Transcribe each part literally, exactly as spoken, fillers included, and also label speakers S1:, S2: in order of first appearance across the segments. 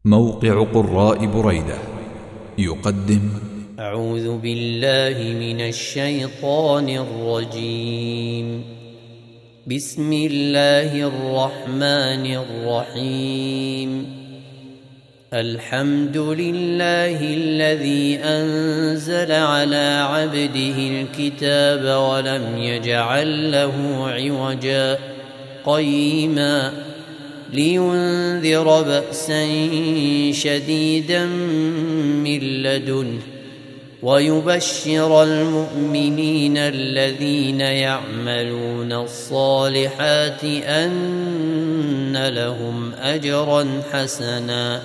S1: موقع قراء بريدة يقدم
S2: أعوذ بالله من الشيطان الرجيم. بسم الله الرحمن الرحيم. الحمد لله الذي أنزل على عبده الكتاب ولم يجعل له عوجا قيما لينذر بأسا شديدا من لدنه ويبشر المؤمنين الذين يعملون الصالحات أن لهم أجرا حسنا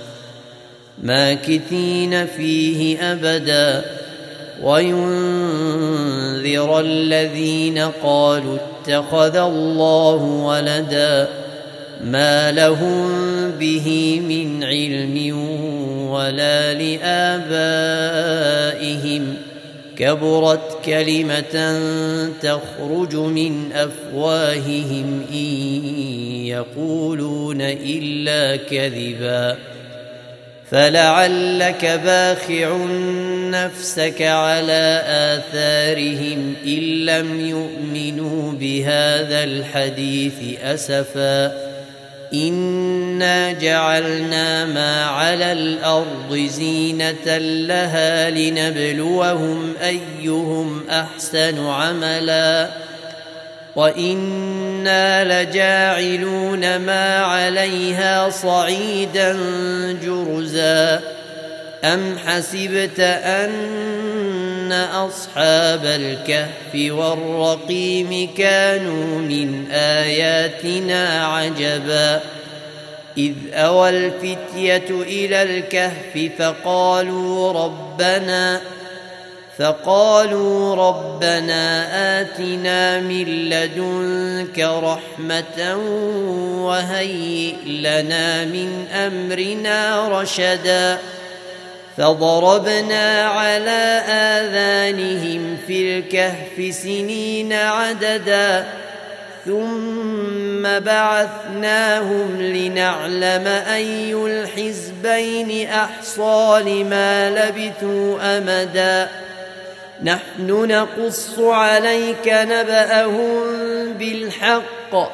S2: ماكثين فيه أبدا وينذر الذين قالوا اتخذ الله ولدا ما لهم به من علم ولا لآبائهم كبرت كلمة تخرج من أفواههم إن يقولون إلا كذبا فلعلك باخع نفسك على آثارهم إن لم يؤمنوا بهذا الحديث أسفا إنا جعلنا ما على الأرض زينة لها لنبلوهم أيهم أحسن عملا وإنا لجاعلون ما عليها صعيدا جرزا أم حسبت أن أصحاب الكهف والرقيم كانوا من آياتنا عجبا إذ أوى الفتية إلى الكهف فقالوا ربنا فقالوا ربنا آتنا من لدنك رحمة وهيئ لنا من أمرنا رشدا فضربنا على آذانهم في الكهف سنين عددا ثم بعثناهم لنعلم أي الحزبين أحصى لما لبثوا أمدا نحن نقص عليك نبأهم بالحق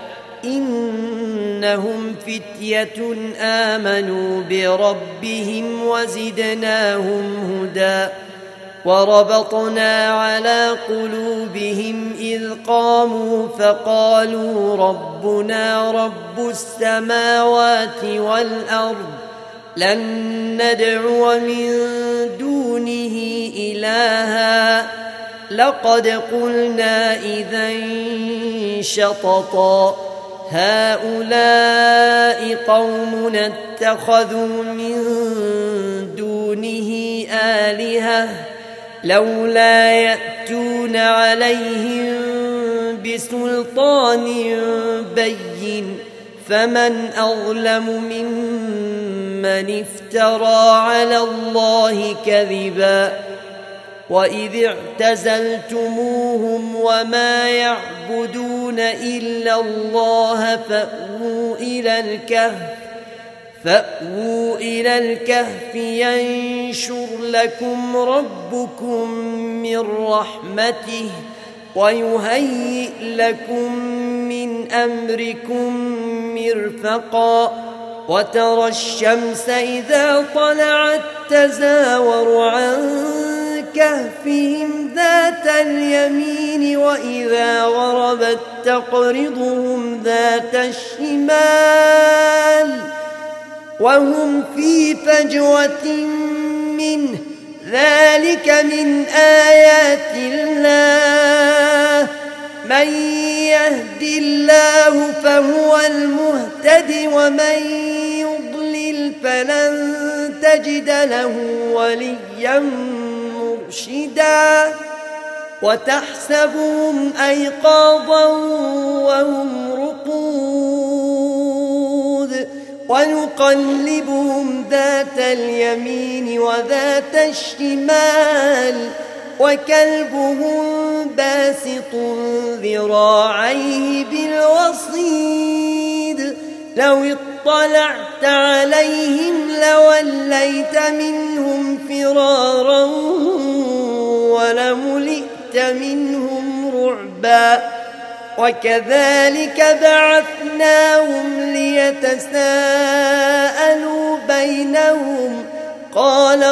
S2: إنهم فتية آمنوا بربهم وزدناهم هدى وربطنا على قلوبهم إذ قاموا فقالوا ربنا رب السماوات والأرض لن ندعو من دونه إلها لقد قلنا إذا شططا هؤلاء قوم اتخذوا من دونه آلهة لولا يأتون عليهم بسلطان بين فمن أظلم ممن افترى على الله كذبا وإذ اعتزلتموهم وما يعبدون إلا الله فأووا إلى الكهف فأووا إلى الكهف ينشر لكم ربكم من رحمته ويهيئ لكم من أمركم مرفقا وترى الشمس إذا طلعت تزاور عن كهفهم ذات اليمين وإذا غربت تقرضهم ذات الشمال وهم في فجوة منه ذلك من آيات الله من يهد الله فهو المهتد ومن يضلل فلن تجد له وليا مرشدا وتحسبهم أيقاظا وهم رقود ونقلبهم ذات اليمين وذات الشمال وكلبهم باسط ذراعيه بالوصيد لو اطلعت عليهم لوجدت لوليت منهم فرارا ولملئت منهم رعبا وكذلك بعثناهم ليتساءلوا بينهم قال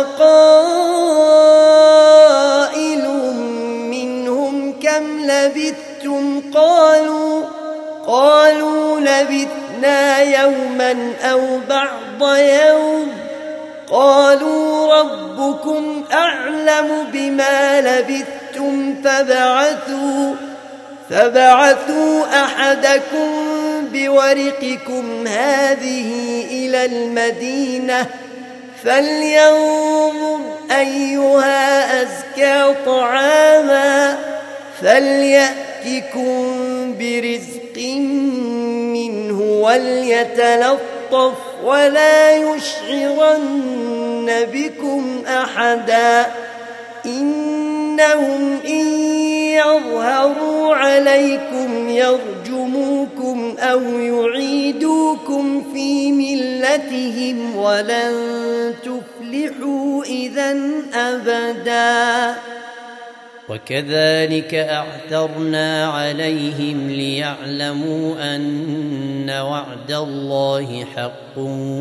S2: قائل منهم كم لبثتم قالوا قالوا لبثنا يوما أو بعض يوم قالوا ربكم أعلم بما لبثتم فبعثوا فبعثوا أحدكم بورقكم هذه إلى المدينة فلينظر أيها أزكى طعاما فليأتكم برزق منه وليتلطف ولا يشعرن بكم أحدا إنهم إن يظهروا عليكم يرجموكم أو يعيدوكم في ملتهم ولن تفلحوا إذن أبدا
S3: وكذلك أعثرنا عليهم ليعلموا أن وعد الله حق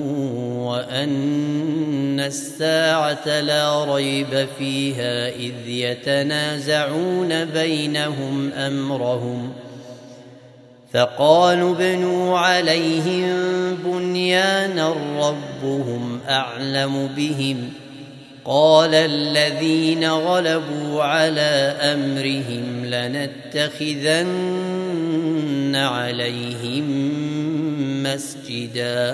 S3: وأن الساعة لا ريب فيها إذ يتنازعون بينهم أمرهم فقالوا ابنوا عليهم بنيانا ربهم أعلم بهم قال الذين غلبوا على أمرهم لنتخذن عليهم مسجدا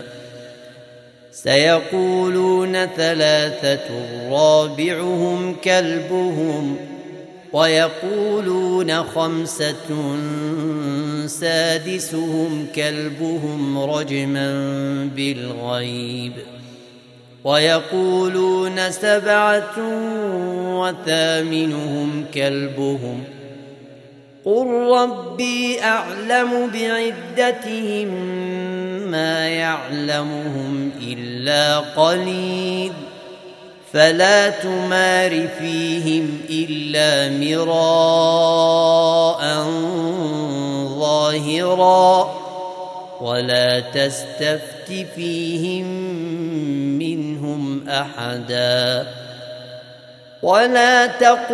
S3: سيقولون ثلاثة رابعهم كلبهم ويقولون خمسة سادسهم كلبهم رجما بالغيب ويقولون سبعة وثامنهم كلبهم قل ربي أعلم بعدتهم ما يعلمهم إلا قليل فلا تمار فيهم إلا مراء ظاهرا ولا تستفت فيهم منهم أحدا ولا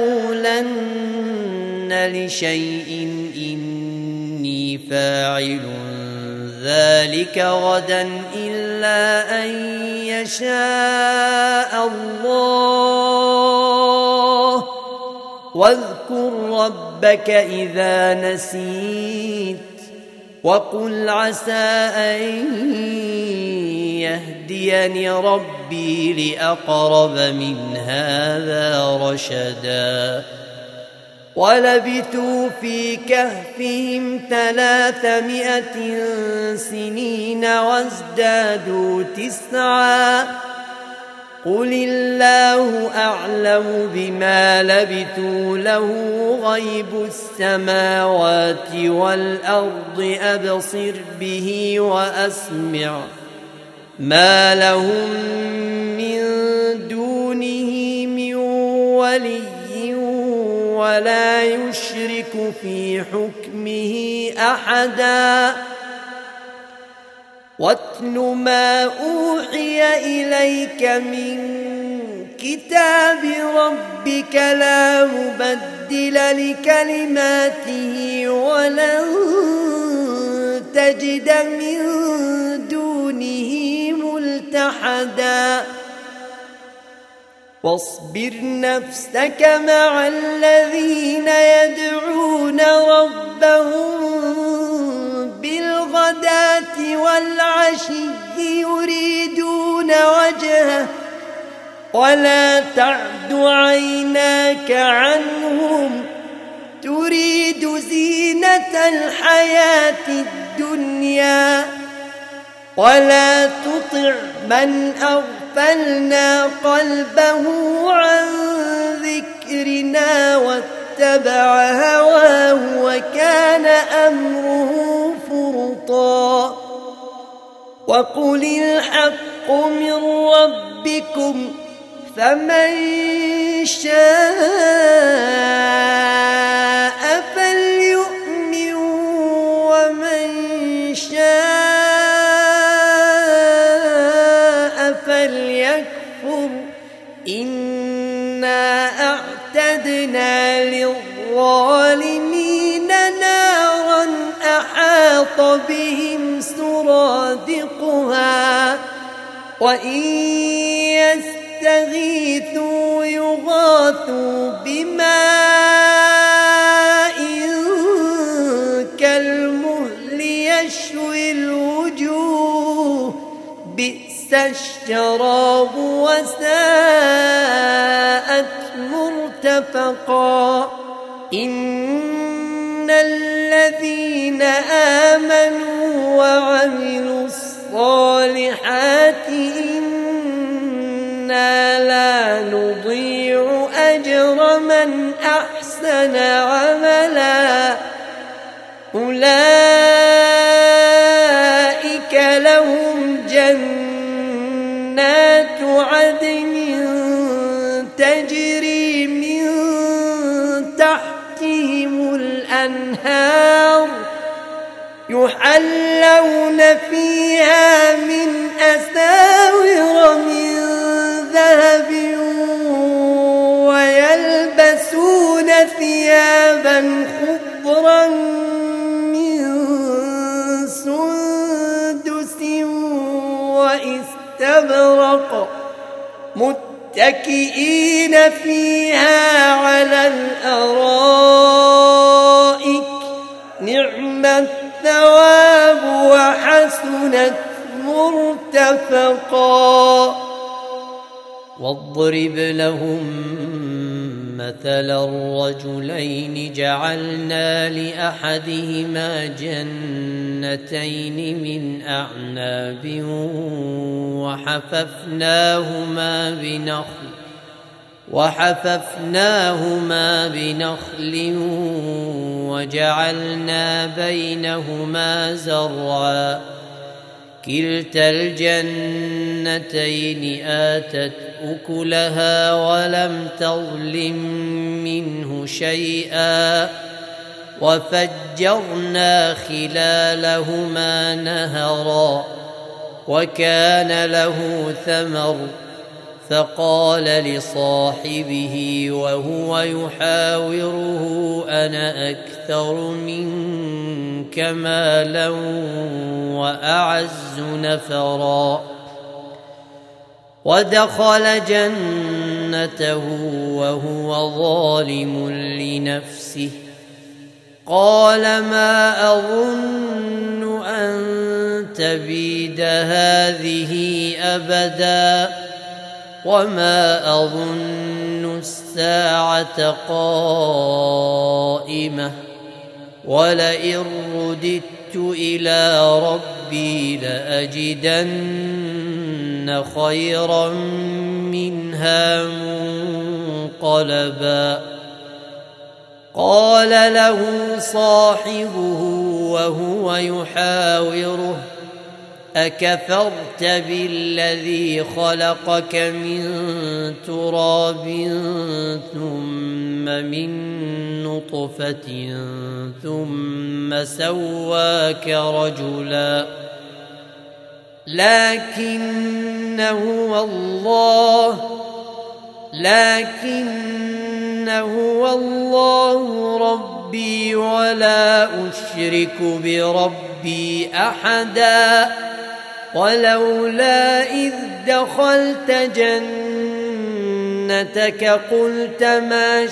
S3: تقولن لشيء إني فاعل ذلك غدا إلا أن يشاء الله واذكر ربك إذا نسيت وقل عسى أن يهديني ربي لأقرب من هذا رشدا ولبثوا في كهفهم ثلاثمائة سنين وازدادوا تسعا قل الله أعلم بما لبثوا له غيب السماوات والأرض أبصر به وأسمع ما لهم من دونه من ولي ولا يشرك في حكمه أحدا واتل ما أوحي إليك من كتاب ربك لا مبدل لكلماته ولن تجد من دونه ملتحدا واصبر نفسك مع الذين يدعون ربهم بالغداة والعشي يريدون وجهه ولا تعد عيناك عنهم تريد زينة الحياة الدنيا ولا تطع من أغفلنا قلبه عن ذكرنا واتبع هواه وكان أمره فرطا وقل الحق من ربكم ربكم فمن شاء فليؤمن ومن شاء فليكفر إنا أعتدنا للظالمين نارا أحاط بهم سرادقها وإن يستغيثوا يغاثوا بماء كالمهل يشوي الوجوه بئس الشراب وساءت مرتفقا إن الذين آمنوا وعملوا الصالحات إنا لا نضيع أجر من أحسن عملا أولئك لهم جنات عدن تجري من تحتهم الأنهار يحلون فيها من أساور من ذهب ويلبسون ثيابا خضرا من سندس واستبرق متكئين فيها على الأرائك نعم الثواب وحسنت مرتفقا واضرب لهم مثلا الرجلين جعلنا لأحدهما جنتين من أعناب وحففناهما بنخل وحففناهما بنخل وجعلنا بينهما زرعا كلتا الجنتين آتت أكلها ولم تظلم منه شيئا وفجرنا خلالهما نهرا وكان له ثمر فقال لصاحبه وهو يحاوره أنا أكثر منك مالا وأعز نفرا ودخل جنته وهو ظالم لنفسه قال ما أظن أن تبيد هذه أبدا وما أظن الساعة قائمة ولئن رددت إلى ربي لأجدن خيرا منها منقلبا قال له صاحبه وهو يحاوره أكفرت بالذي خلقك من تراب ثم من نطفة ثم سواك رجلا لكن هو الله لكن هو الله ربي ولا أشرك بربي أحدا ولولا إذ دخلت جنتك قلت ما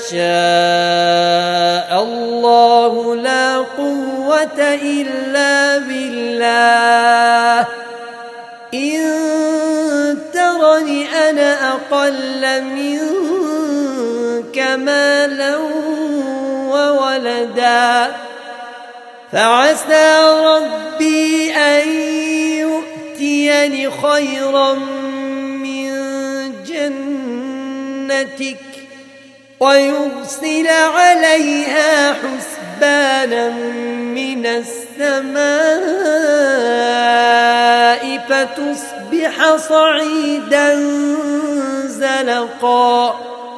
S3: شاء الله لا قوة إلا بالله إن ترني أنا أقل منك مالا وولدا فعسى ربي أن يؤتيني خيرا من جنتك ويرسل عليها حسبانا من السماء فتصبح صعيدا
S2: زلقا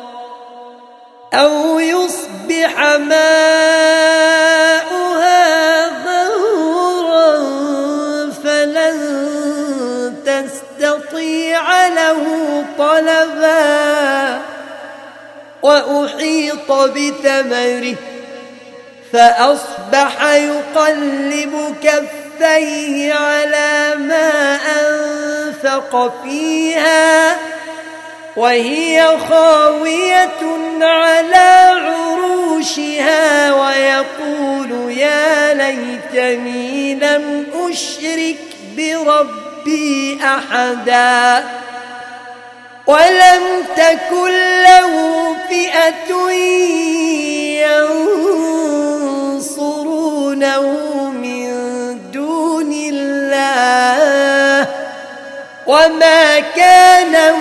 S2: أو يصبح ماؤها غورا فلن تستطيع له طلبا وأحيط بثمره فأصبح يقلب كفيه على ما أنفق فيها وهي خاوية على عروشها ويقول يا ليتني لم أشرك بربي أحدا ولم تكن له فئة ينصرونه من دون الله وما كان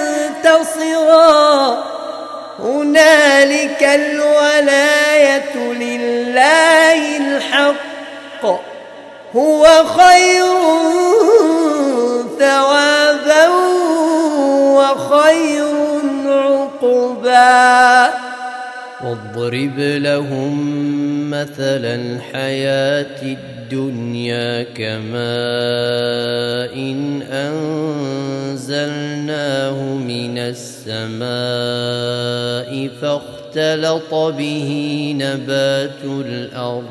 S2: منتصرا هنالك الولاية لله الحق هو خير ثوابا وخير عقبا واضرب لهم مثل الحياة الدنيا كماء إن أنزلناه من السماء فاختلط به نبات الأرض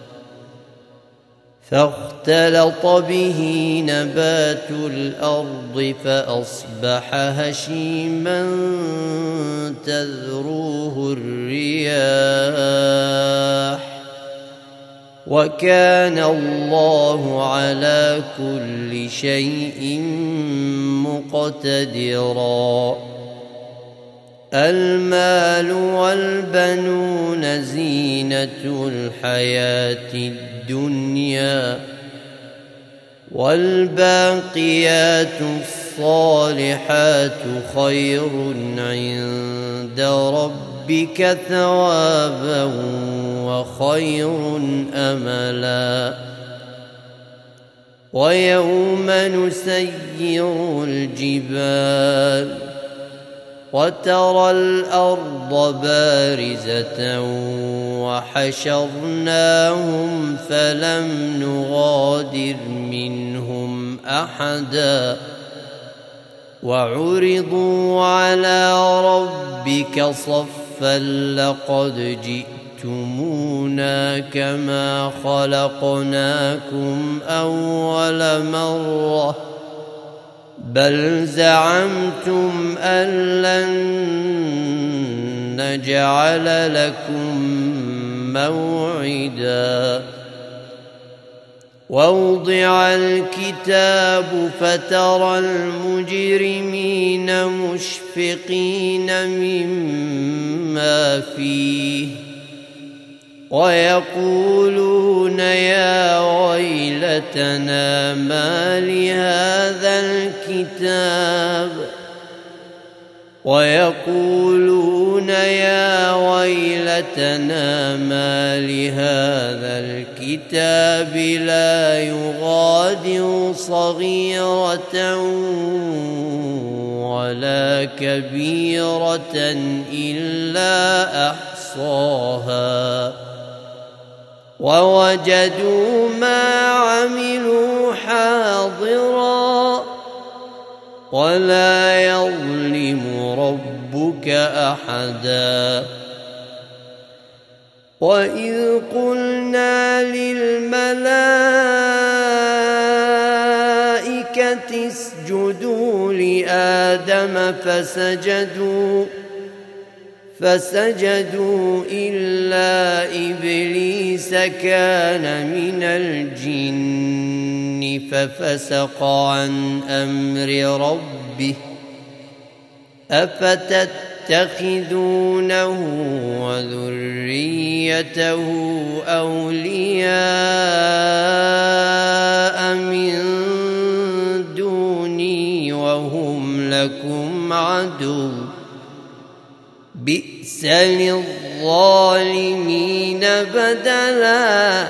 S2: فاختلط به نبات الأرض فأصبح هشيما تذروه الرياح وكان الله على كل شيء مقتدرا المال والبنون زينة الحياة الدنيا والباقيات الصالحات خير عند ربك ثوابا وخير أملا ويوم نسير الجبال وترى الأرض بارزة وحشرناهم فلم نغادر منهم أحدا وعرضوا على ربك صفا لقد جئتمونا كما خلقناكم أول مرة بل زعمتم أن لن نجعل لكم موعدا ووضع الكتاب فترى المجرمين مشفقين مما فيه ويقولون يا ويلتنا ما لهذا الكتاب ويقولون يا ويلتنا ما لهذا الكتاب لا يغادر صغيرة ولا كبيرة إلا أحصاها ووجدوا ما عملوا حاضرا ولا يظلم ربك أحدا وإذ قلنا للملائكة اسجدوا لآدم فسجدوا فسجدوا إلا إبليس كان من الجن ففسق عن أمر ربه أفتتخذونه وذريته أولياء من دوني وهم لكم عدو بئس للظالمين بدلا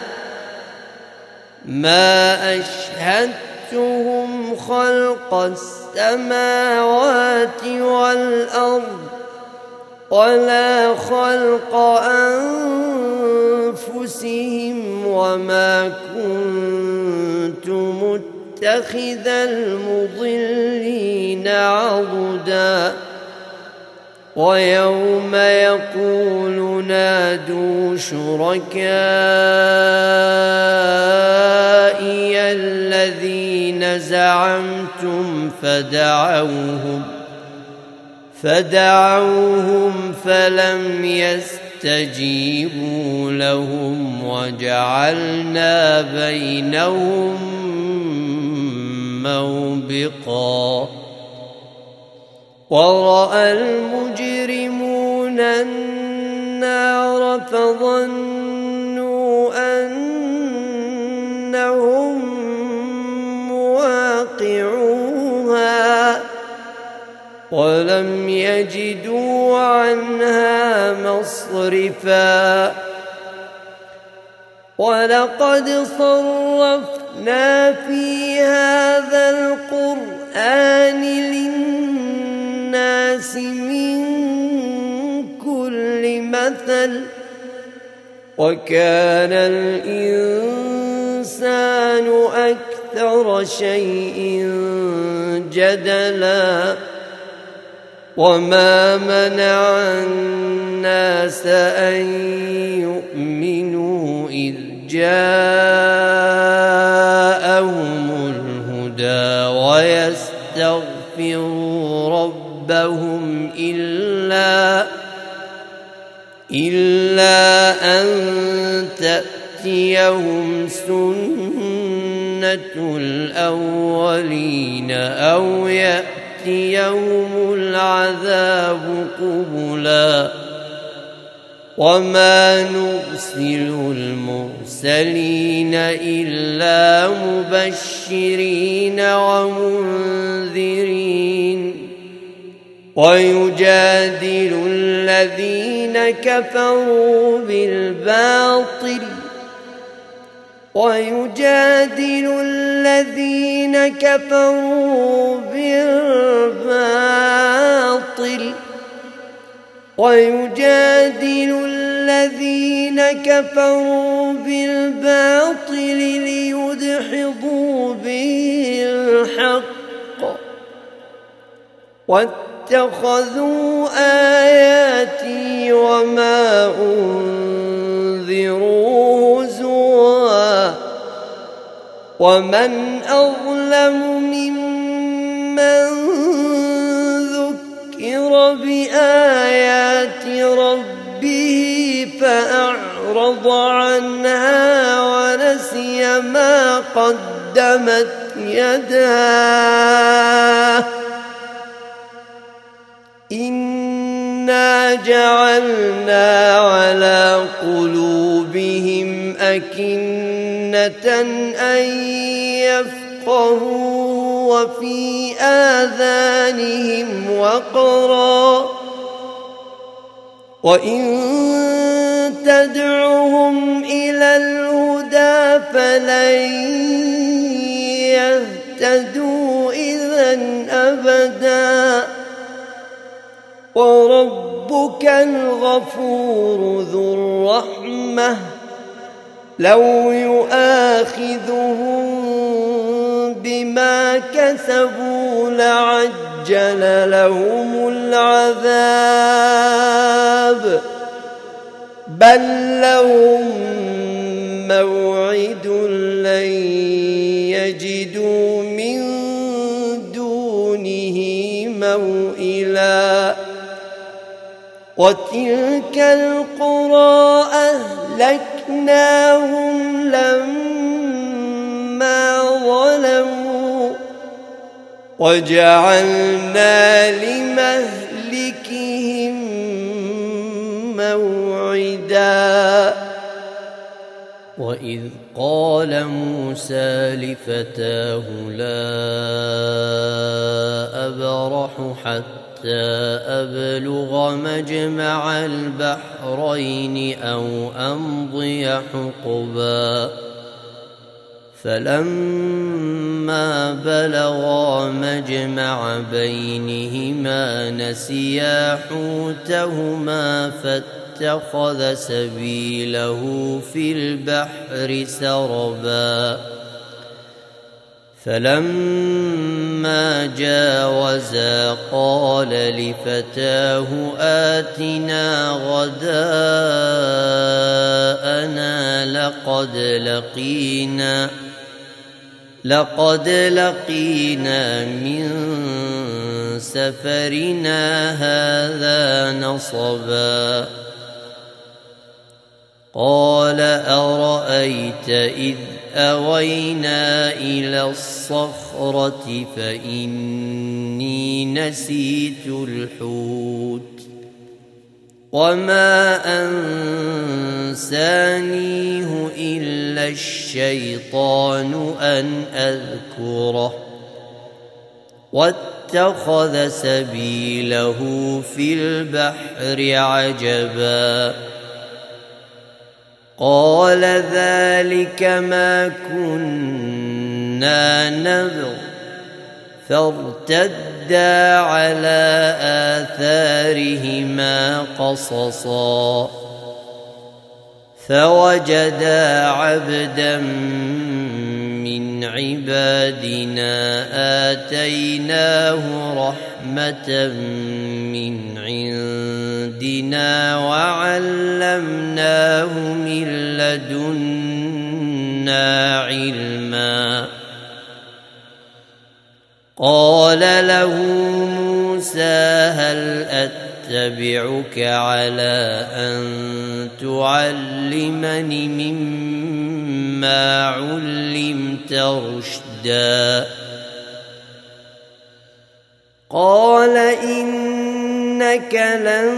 S2: ما أشهدتهم خلق السماوات والأرض ولا خلق أنفسهم وما كنت متخذ المضلين عضدا ويوم يقول نادوا شركائي الذين زعمتم فدعوهم فدعوهم فلم يستجيبوا لهم وجعلنا بينهم موبقا ورأى المجرمون النار فظنوا أنهم مواقعوها ولم يجدوا عنها مصرفا ولقد صرفنا في هذا القرآن للناس من كل مثل وكان الإنسان أكثر شيء جدلا وما منع الناس أن يؤمنوا إذ جاءهم الهدى ويستغفروا ربهم إلا إلا أن تأتيهم سنة الأولين أو يأتيهم العذاب قبلا وما نرسل المرسلين إلا مبشرين ومنذرين ويجادل الذين كفروا بالباطل ويجادل الذين كفروا بالباطل ويجادل الذين كفروا بالباطل ليدحضوا به الحق واتخذوا آياتي وما أنذروا هزوا ومن أظلم ممن ذكر بآيات ربه فأعرض عنها ونسي ما قدمت يداه إنا جعلنا على قلوبهم أكنة أن يفقهوا وفي آذانهم وقرا وإن تدعهم إلى الهدى فلن يهتدوا إذن أبدا وربك الغفور ذو الرحمة لو يؤاخذهم بما كسبوا لعجل لهم العذاب بل لهم موعد لن يجدوا من دونه موئلا وتلك القرى أهلكناهم لما ظلموا وجعلنا لمهلكهم موعدا وإذ قال موسى لفتاه لا أبرح حتى أبلغ مجمع البحرين أو أمضي حقبا فلما بلغا مجمع بينهما نسيا حوتهما فاتخذ سبيله في البحر سربا فلما جاوزا قال لفتاه آتنا غداءنا لقد لقينا لقد لقينا من سفرنا هذا نصبا قال أرأيت إذ أوينا إلى الصخرة فإني نسيت الحوت وما أنسانيه إلا الشيطان أن أذكره واتخذ سبيله في البحر عجبا قال ذلك ما كنا نبغ فارتدا على آثارهما قصصا فوجدا عبدا من عبادنا آتيناه رحمة من عندنا وعلمناه من لدنا علما قال له موسى هل أتبعك على أن تعلمني مما علمت رشدا قال إنك لن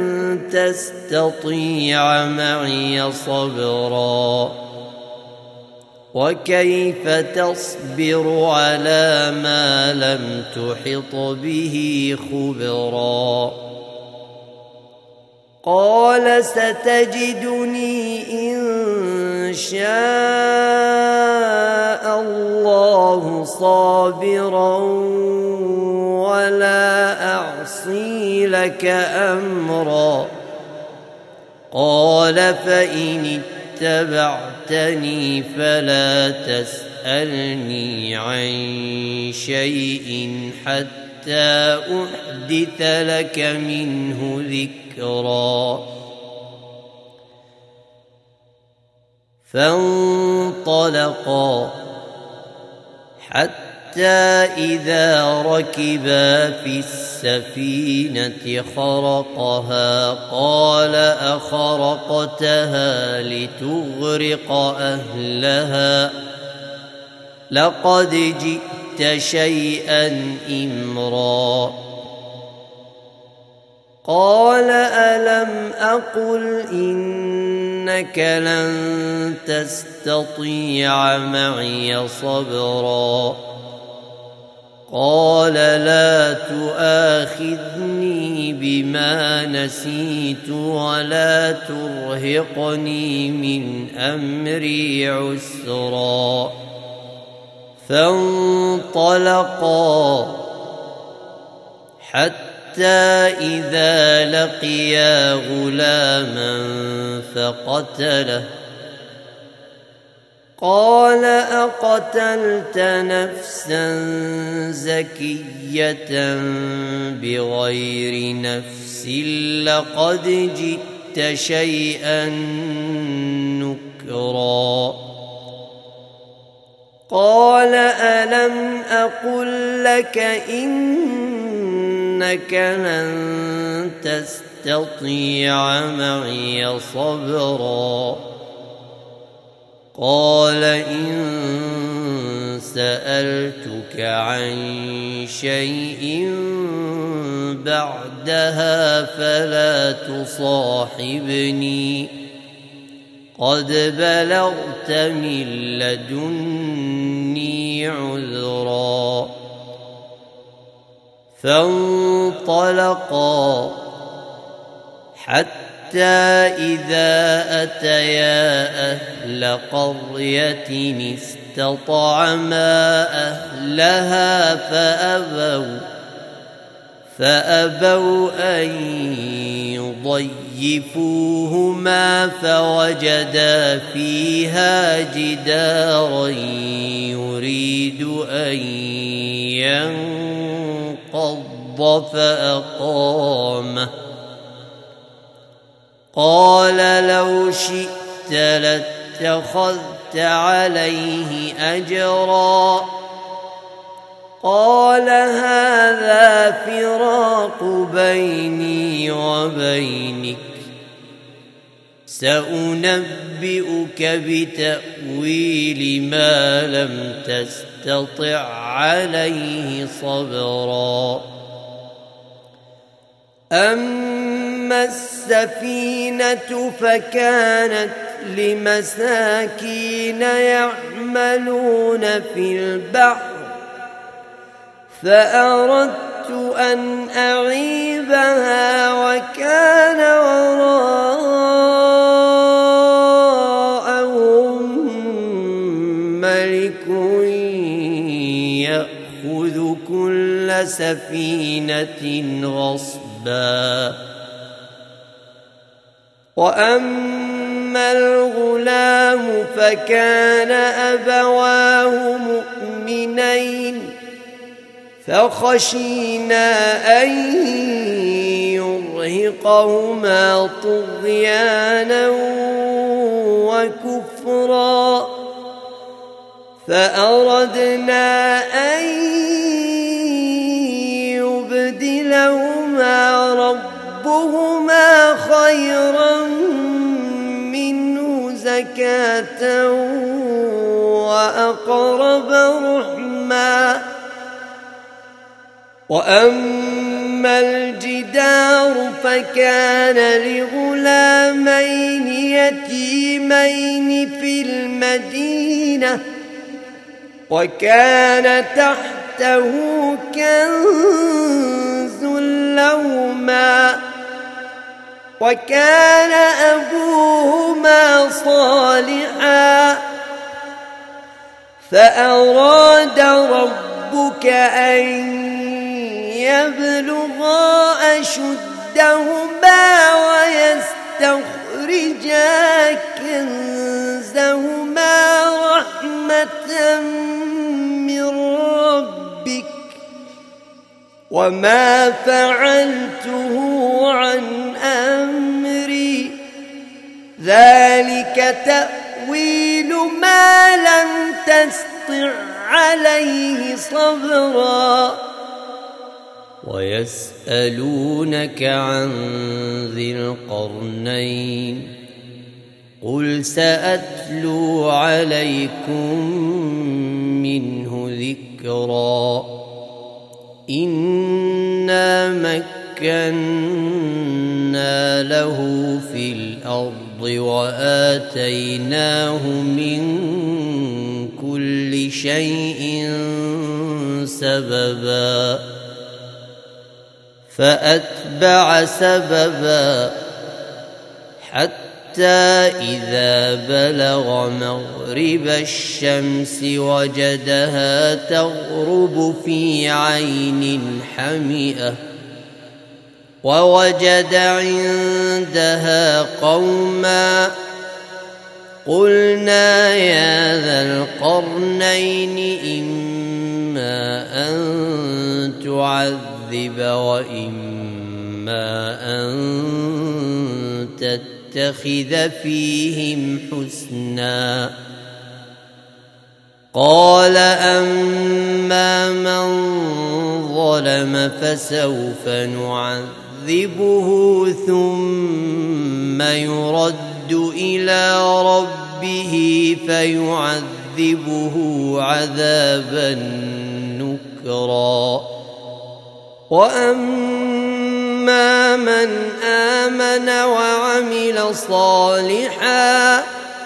S2: تستطيع معي صبرا وكيف تصبر على ما لم تحط به خبرا قال ستجدني إن شاء الله صابرا ولا أعصي لك أمرا قال فإن اتبعتني فلا تسألني عن شيء حتى أحدث لك منه ذكرا فانطلقا حتى إذا ركبا في السفينة خرقها قال أخرقتها لتغرق أهلها لقد جئت شيئا إمرا قال ألم أقل إنك لن تستطيع معي صبرا قال لا تؤاخذني بما نسيت ولا ترهقني من أمري عسرا فانطلقا حتى إذا لقيا غلاما فقتله قال أقتلت نفسا زكية بغير نفس لقد جئت شيئا نكرا قال ألم أقل لك إنك لن تستطيع معي صبرا قال إن سألتك عن شيء بعدها فلا تصاحبني قد بلغت من لدني عذرا فانطلقا حتى إذا أتيا أهل قرية استطعما أهلها فأبوا فأبوا أن يضيفوهما فوجدا فيها جدارا يريد أن ينقض فأقامه قال لو شئت لاتخذت عليه أجرا قال هذا فراق بيني وبينك سأنبئك بتأويل ما لم تستطع عليه صبرا أما السفينة فكانت لمساكين يعملون في البحر فأردت أن أعيبها وكان وراءهم ملك يأخذ كل سفينة غصبا وأما الغلام فكان أبواه مؤمنين فخشينا أن يرهقهما طغيانا وكفرا فأردنا أن يبدلهما ربهما خيرا منه زكاة وأقرب رحما وأما الجدار فكان لغلامين يتيمين في المدينة وكان تحته كنز لهما وكان أبوهما صالحا فأراد ربك أن يبلغا أشدهما ويستخرجا كنزهما رحمة من ربك وما فعلته عن أمري ذلك تأويل ما لم تستطع عليه صبرا ويسألونك عن ذي القرنين قل سأتلو عليكم منه ذكرا إنا مكنا له في الأرض وآتيناه من كل شيء سببا فأتبع سببا حتى إذا بلغ مغرب الشمس وجدها تغرب في عين حمئة ووجد عندها قوما قلنا يا ذا القرنين إما أن تعذب وإما أن تتخذ فيهم حسنا قال أما من ظلم فسوف نعذبه ثم يرد إلى ربه فيعذبه عذابا نكرا وأما من آمن وعمل صالحا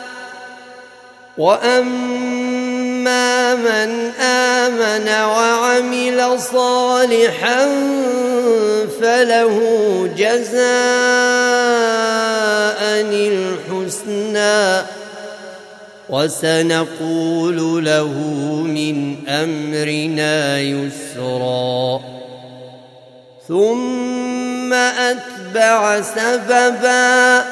S2: وأما من آمن وعمل صالحا فله جزاء الحسنى وسنقول له من أمرنا يسرا ثم أتبع سببا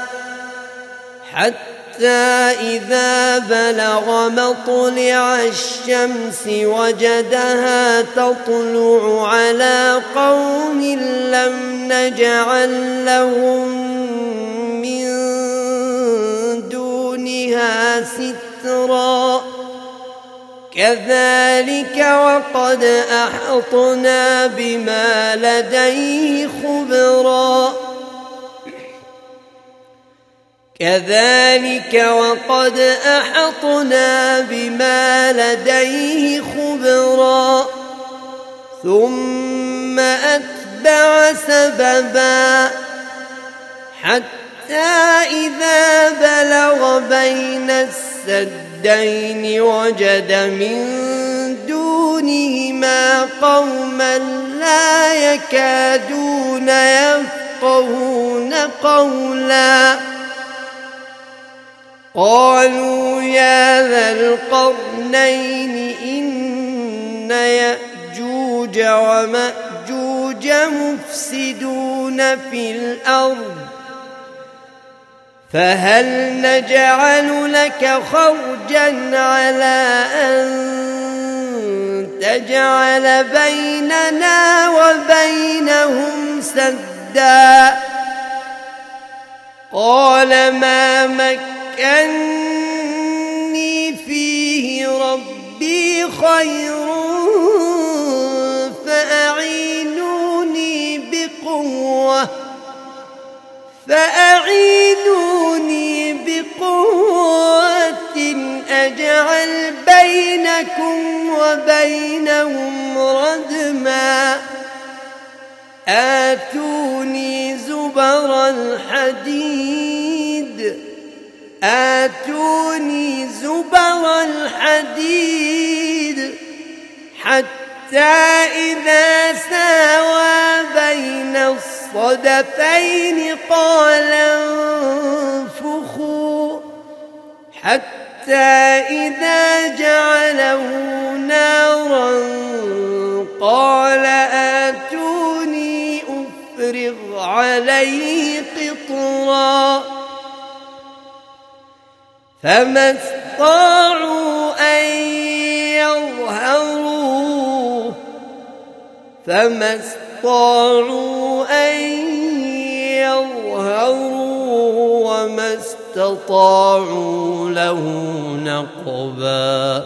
S2: حتى إذا بلغ مطلع الشمس وجدها تطلع على قوم لم نجعل لهم من دونها سترا كذلك وقد أحطنا بما لديه خبرا كذلك وقد أحطنا بما لديه خبرا ثم أتبع سببا حتى إذا بلغ بين السدين وجد من دونهما قوما لا يكادون يفقهون قولا قالوا يا ذا القرنين إن يأجوج ومأجوج مفسدون في الأرض فهل نجعل لك خرجا على أن تجعل بيننا وبينهم سدا قال ما مكني فيه ربي خير فأعينوني بقوة فأعينوني بقوة أجعل بينكم وبينهم ردما آتوني زبر الحديد آتوني زبر الحديد حتى إذا ساوى بين الصدفين قال انفخوا حتى إذا جعله نارا قال آتوني أفرغ عليه قطرا فما استطاعوا أن يظهروه فما استطاعوا أن يظهروه وما استطاعوا له نقبا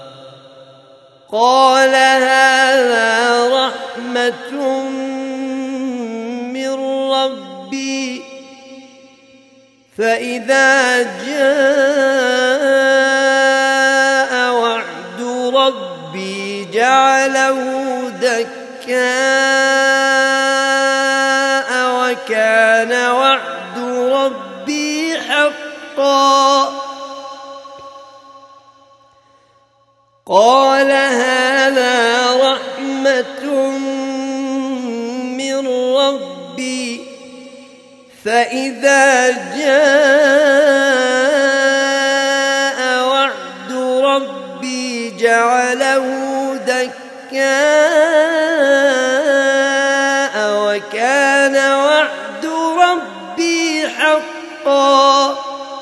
S2: قال هذا رحمة من ربي فإذا جاء وعد ربي جعله دكاء وكان وعد ربي حقا قال هذا رحمة من ربي فإذا جاء وعد ربي جعله دكاء وكان وعد ربي حقا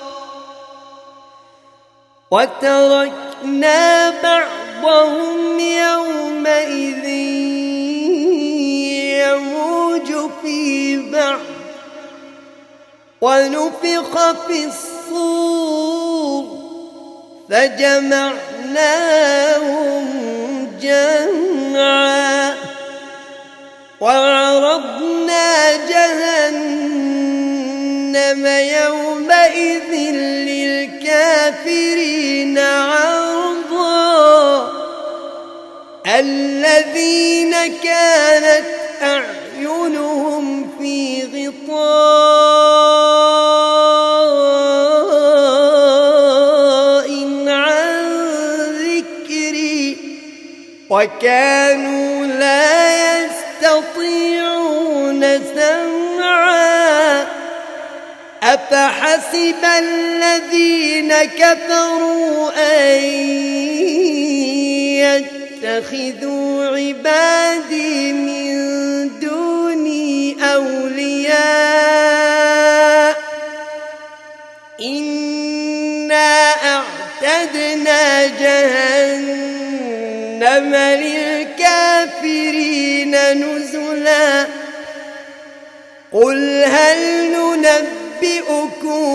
S2: وتركنا بعضهم يومئذ يموج في بعض ونفخ في الصور فجمعناهم جمعا وعرضنا جهنم يومئذ للكافرين عرضا الذين كانت أعينهم في غطاء عن ذكري وكانوا لا يستطيعون سمعا أفحسب الذين كفروا أن يتخذوا عبادي من دوني أولياء إنا أعتدنا جهنم للكافرين نزلا قل هل ننبئكم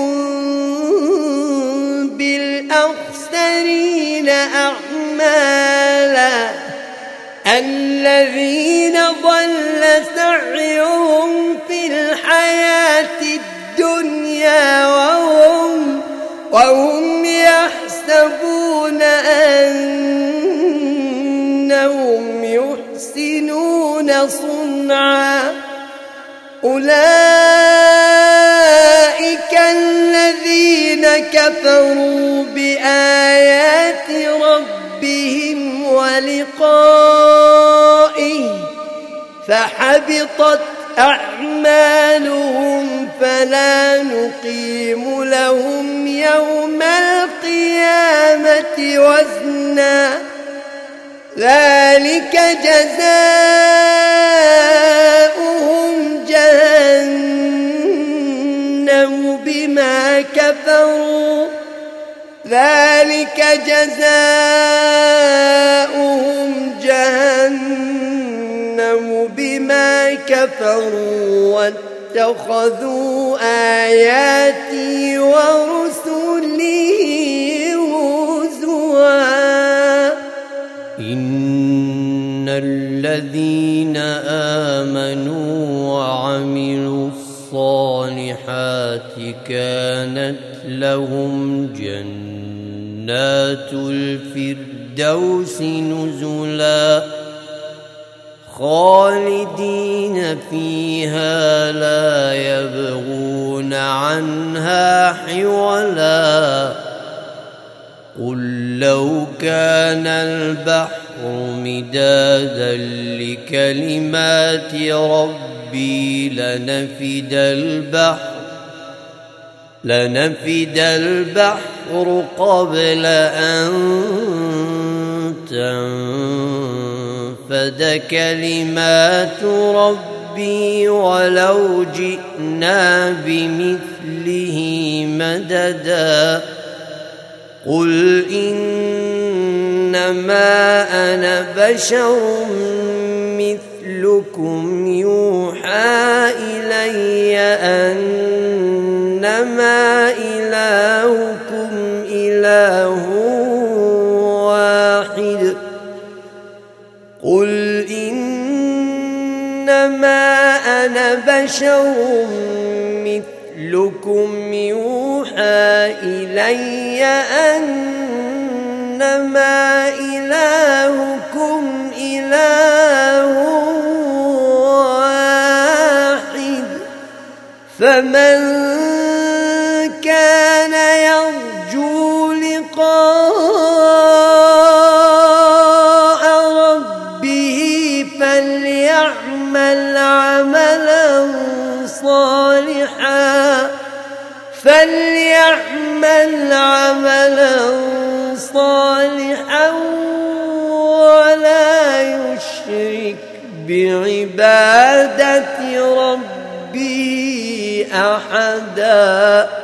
S2: بالأخسرين أعمالا الذين ضل سعيهم في الحياة الدنيا وهم, وهم يحسبون أنهم يحسنون صنعا أولئك الذين كفروا بآيات ربهم ولقائه فحبطت أعمالهم فلا نقيم لهم يوم القيامة وزنا ذلك جزاؤهم جهنم بما كفروا ذلك جزاؤهم جهنم بما كفروا واتخذوا آياتي ورسلي هزوا
S3: إن الذين آمنوا وعملوا الصالحات كانت لهم جنات الفردوس نزلا خالدين فيها لا يبغون عنها حولا قل لو كان البحر مدادا لكلمات ربي لنفد البحر لنفد البحر قبل أن تنفد كلمات ربي ولو جئنا بمثله مددا قل إنما أنا بشر مثلكم يوحى إلي أنما إلهكم إله واحد قل إنما أنا بشر مثلكم يوحى إلي أنما إلهكم إله واحد فمن كان يرجو لقاء ربه فليعمل عملا صالحا فليعمل عملا صالحا ولا يشرك بعبادة ربه أحدا.